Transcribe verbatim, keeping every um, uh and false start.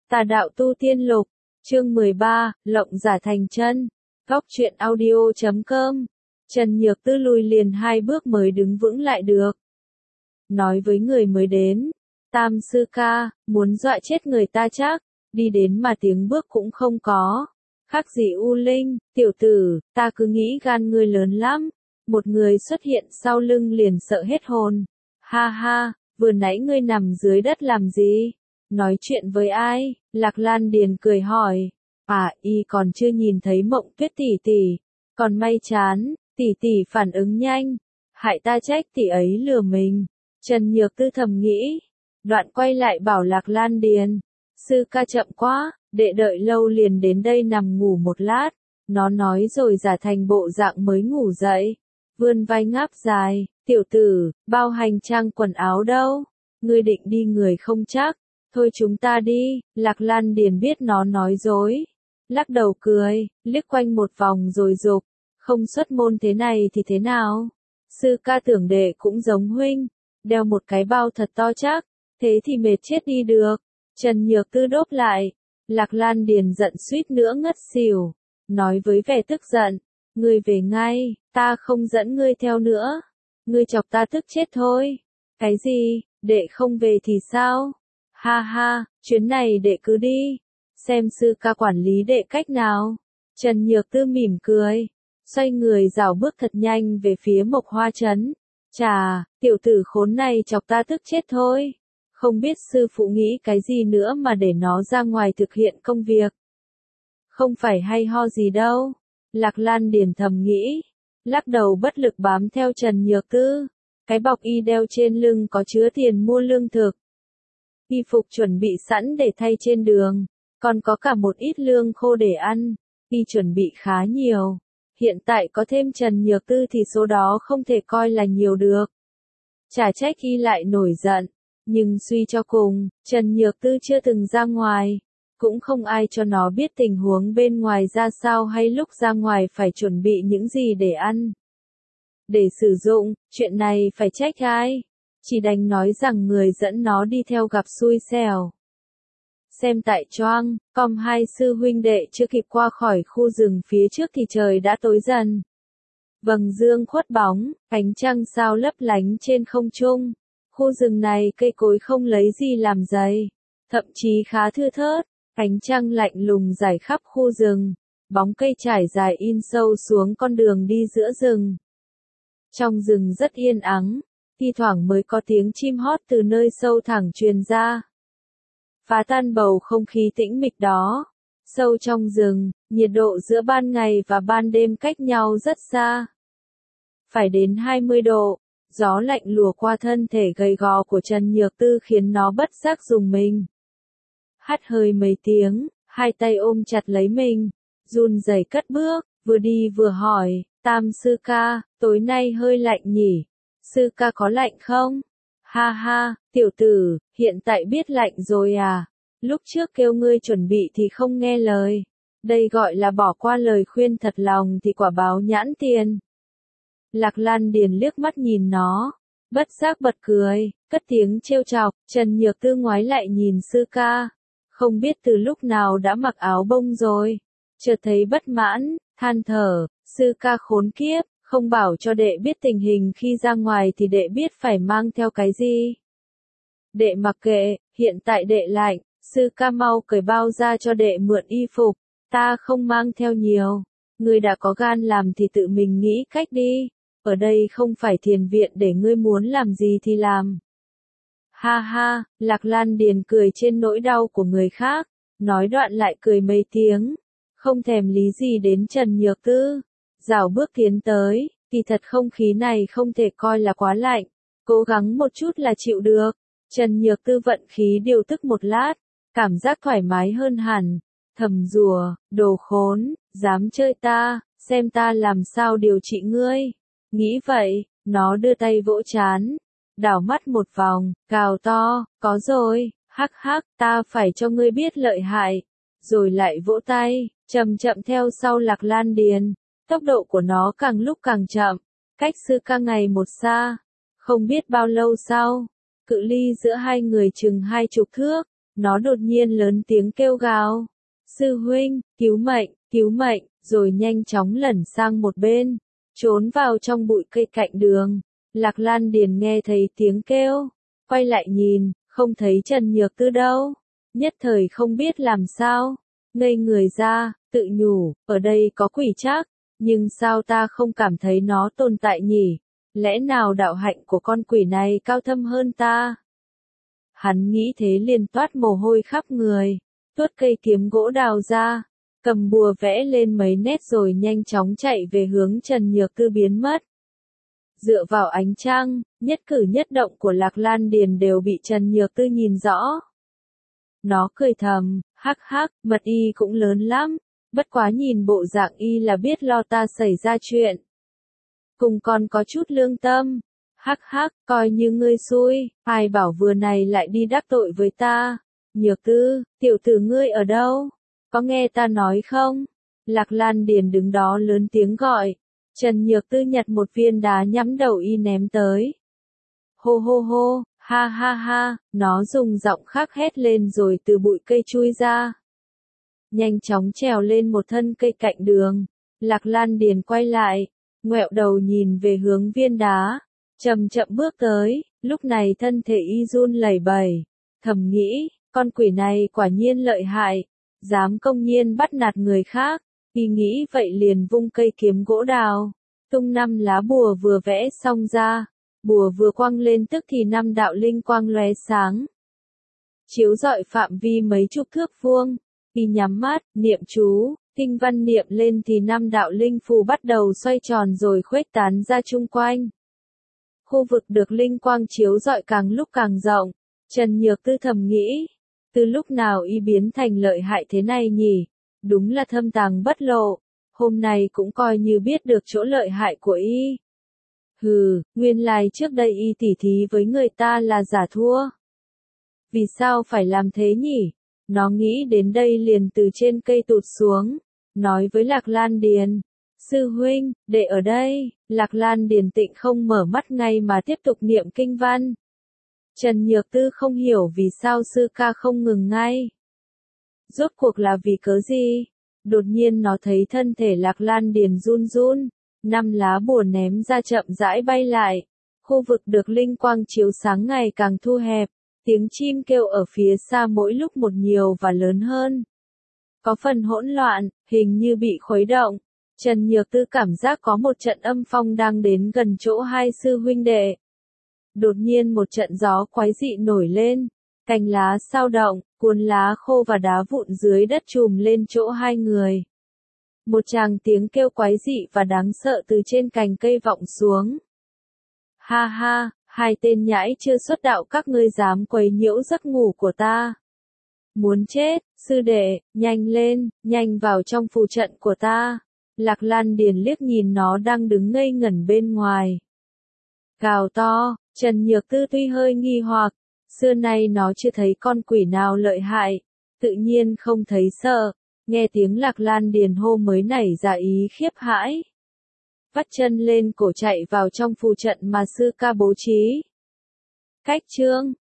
Tà đạo tu tiên lục, chương mười ba, lộng giả thành chân. Góc truyện audio chấm com. Trần Nhược Tư lùi liền hai bước mới đứng vững lại được. Nói với người mới đến, Tam sư ca, muốn dọa chết người ta chắc, đi đến mà tiếng bước cũng không có. Khác gì U Linh, tiểu tử, ta cứ nghĩ gan ngươi lớn lắm. Một người xuất hiện sau lưng liền sợ hết hồn. Ha ha, vừa nãy ngươi nằm dưới đất làm gì? Nói chuyện với ai? Lạc Lan Điền cười hỏi. À, y còn chưa nhìn thấy Mộng Tuyết tỷ tỷ. Còn may chán, tỷ tỷ phản ứng nhanh. Hại ta trách tỷ ấy lừa mình. Trần Nhược Tư thầm nghĩ. Đoạn quay lại bảo Lạc Lan Điền. Sư ca chậm quá, đệ đợi lâu liền đến đây nằm ngủ một lát. Nó nói rồi giả thành bộ dạng mới ngủ dậy. Vươn vai ngáp dài, tiểu tử, bao hành trang quần áo đâu? Ngươi định đi người không chắc. Thôi chúng ta đi, Lạc Lan Điền biết nó nói dối. Lắc đầu cười, liếc quanh một vòng rồi dục. Không xuất môn thế này thì thế nào? Sư ca tưởng đệ cũng giống huynh. Đeo một cái bao thật to chắc. Thế thì mệt chết đi được. Trần Nhược Tư đốp lại. Lạc Lan Điền giận suýt nữa ngất xỉu. Nói với vẻ tức giận. Ngươi về ngay, ta không dẫn ngươi theo nữa. Ngươi chọc ta tức chết thôi. Cái gì, đệ không về thì sao? Ha ha, chuyến này đệ cứ đi. Xem sư ca quản lý đệ cách nào. Trần Nhược Tư mỉm cười. Xoay người rảo bước thật nhanh về phía Mộc Hoa Trấn. Chà, tiểu tử khốn này chọc ta tức chết thôi. Không biết sư phụ nghĩ cái gì nữa mà để nó ra ngoài thực hiện công việc. Không phải hay ho gì đâu. Lạc Lan Điền thầm nghĩ. Lắc đầu bất lực bám theo Trần Nhược Tư. Cái bọc y đeo trên lưng có chứa tiền mua lương thực. Y phục chuẩn bị sẵn để thay trên đường. Còn có cả một ít lương khô để ăn. Y chuẩn bị khá nhiều. Hiện tại có thêm Trần Nhược Tư thì số đó không thể coi là nhiều được. Chả trách y lại nổi giận. Nhưng suy cho cùng, Trần Nhược Tư chưa từng ra ngoài. Cũng không ai cho nó biết tình huống bên ngoài ra sao hay lúc ra ngoài phải chuẩn bị những gì để ăn. Để sử dụng, chuyện này phải trách ai? Chỉ đành nói rằng người dẫn nó đi theo gặp xui xẻo. Xem tại choang, com hai sư huynh đệ chưa kịp qua khỏi khu rừng phía trước thì trời đã tối dần. Vầng dương khuất bóng, ánh trăng sao lấp lánh trên không trung. Khu rừng này cây cối không lấy gì làm dày, thậm chí khá thưa thớt. Ánh trăng lạnh lùng rải khắp khu rừng, bóng cây trải dài in sâu xuống con đường đi giữa rừng. Trong rừng rất yên ắng, thi thoảng mới có tiếng chim hót từ nơi sâu thẳm truyền ra. Phá tan bầu không khí tĩnh mịch đó. Sâu trong rừng, nhiệt độ giữa ban ngày và ban đêm cách nhau rất xa. Phải đến hai mươi độ, gió lạnh lùa qua thân thể gầy gò của Trần Nhược Tư khiến nó bất giác rùng mình. Hắt hơi mấy tiếng, hai tay ôm chặt lấy mình, run rẩy cất bước, vừa đi vừa hỏi, Tam sư ca, tối nay hơi lạnh nhỉ? Sư ca có lạnh không? Ha ha, tiểu tử, hiện tại biết lạnh rồi à? Lúc trước kêu ngươi chuẩn bị thì không nghe lời. Đây gọi là bỏ qua lời khuyên thật lòng thì quả báo nhãn tiền. Lạc Lan Điền liếc mắt nhìn nó, bất giác bật cười, cất tiếng trêu chọc. Trần Nhược Tư ngoái lại nhìn sư ca. Không biết từ lúc nào đã mặc áo bông rồi. Chợt thấy bất mãn, than thở, sư ca khốn kiếp, không bảo cho đệ biết tình hình khi ra ngoài thì đệ biết phải mang theo cái gì. Đệ mặc kệ, hiện tại đệ lạnh, sư ca mau cởi bao ra cho đệ mượn y phục, ta không mang theo nhiều. Ngươi đã có gan làm thì tự mình nghĩ cách đi, ở đây không phải thiền viện để ngươi muốn làm gì thì làm. Ha ha, Lạc Lan Điền cười trên nỗi đau của người khác, nói đoạn lại cười mấy tiếng, không thèm lý gì đến Trần Nhược Tư, rảo bước tiến tới, kỳ thật không khí này không thể coi là quá lạnh, cố gắng một chút là chịu được. Trần Nhược Tư vận khí điều tức một lát, cảm giác thoải mái hơn hẳn, thầm rủa, đồ khốn, dám chơi ta, xem ta làm sao điều trị ngươi. Nghĩ vậy, nó đưa tay vỗ trán. Đảo mắt một vòng, gào to, có rồi, hắc hắc, ta phải cho ngươi biết lợi hại. Rồi lại vỗ tay, chậm chậm theo sau Lạc Lan Điền. Tốc độ của nó càng lúc càng chậm, cách sư ca ngày một xa. Không biết bao lâu sau, cự ly giữa hai người chừng hai chục thước, nó đột nhiên lớn tiếng kêu gào. Sư huynh, cứu mệnh, cứu mệnh, rồi nhanh chóng lẩn sang một bên, trốn vào trong bụi cây cạnh đường. Lạc Lan Điền nghe thấy tiếng kêu, quay lại nhìn, không thấy Trần Nhược Tư đâu. Nhất thời không biết làm sao, ngây người ra, tự nhủ, ở đây có quỷ chắc, nhưng sao ta không cảm thấy nó tồn tại nhỉ? Lẽ nào đạo hạnh của con quỷ này cao thâm hơn ta? Hắn nghĩ thế liền toát mồ hôi khắp người, tuốt cây kiếm gỗ đào ra, cầm bùa vẽ lên mấy nét rồi nhanh chóng chạy về hướng Trần Nhược Tư biến mất. Dựa vào ánh trăng, nhất cử nhất động của Lạc Lan Điền đều bị Trần Nhược Tư nhìn rõ. Nó cười thầm, hắc hắc, mật y cũng lớn lắm, bất quá nhìn bộ dạng y là biết lo ta xảy ra chuyện. Cùng còn có chút lương tâm, hắc hắc, coi như ngươi xui, ai bảo vừa này lại đi đắc tội với ta. Nhược Tư, tiểu tử ngươi ở đâu? Có nghe ta nói không? Lạc Lan Điền đứng đó lớn tiếng gọi. Trần Nhược Tư nhặt một viên đá nhắm đầu y ném tới. Hô hô hô, ha ha ha, nó dùng giọng khác hét lên rồi từ bụi cây chui ra. Nhanh chóng trèo lên một thân cây cạnh đường. Lạc Lan Điền quay lại, ngoẹo đầu nhìn về hướng viên đá, chậm chậm bước tới, lúc này thân thể y run lẩy bẩy, thầm nghĩ, con quỷ này quả nhiên lợi hại, dám công nhiên bắt nạt người khác. Y nghĩ vậy liền vung cây kiếm gỗ đào, tung năm lá bùa vừa vẽ xong ra, bùa vừa quăng lên tức thì năm đạo linh quang lóe sáng, chiếu rọi phạm vi mấy chục thước vuông. Y nhắm mắt, niệm chú, kinh văn niệm lên thì năm đạo linh phù bắt đầu xoay tròn rồi khuếch tán ra chung quanh. Khu vực được linh quang chiếu rọi càng lúc càng rộng. Trần Nhược Tư thầm nghĩ, từ lúc nào y biến thành lợi hại thế này nhỉ? Đúng là thâm tàng bất lộ, hôm nay cũng coi như biết được chỗ lợi hại của y. Hừ, nguyên lai trước đây y tỉ thí với người ta là giả thua. Vì sao phải làm thế nhỉ? Nó nghĩ đến đây liền từ trên cây tụt xuống, nói với Lạc Lan Điền. Sư huynh, để ở đây. Lạc Lan Điền tịnh không mở mắt ngay mà tiếp tục niệm kinh văn. Trần Nhược Tư không hiểu vì sao sư ca không ngừng ngay. Rốt cuộc là vì cớ gì? Đột nhiên nó thấy thân thể Lạc Lan Điền run run, năm lá bùa ném ra chậm rãi bay lại. Khu vực được linh quang chiếu sáng ngày càng thu hẹp, tiếng chim kêu ở phía xa mỗi lúc một nhiều và lớn hơn. Có phần hỗn loạn, hình như bị khuấy động. Trần Nhược Tư cảm giác có một trận âm phong đang đến gần chỗ hai sư huynh đệ. Đột nhiên một trận gió quái dị nổi lên, cành lá sao động, cuốn lá khô và đá vụn dưới đất trùm lên chỗ hai người. Một tràng tiếng kêu quái dị và đáng sợ từ trên cành cây vọng xuống. Ha ha, hai tên nhãi chưa xuất đạo các ngươi dám quấy nhiễu giấc ngủ của ta. Muốn chết, sư đệ, nhanh lên, nhanh vào trong phù trận của ta. Lạc Lan Điền liếc nhìn nó đang đứng ngây ngẩn bên ngoài. Gào to, Trần Nhược Tư tuy hơi nghi hoặc, xưa nay nó chưa thấy con quỷ nào lợi hại, tự nhiên không thấy sợ, nghe tiếng Lạc Lan Điền hô mới nảy ra ý khiếp hãi. Vắt chân lên cổ chạy vào trong phù trận mà sư ca bố trí. Cách chương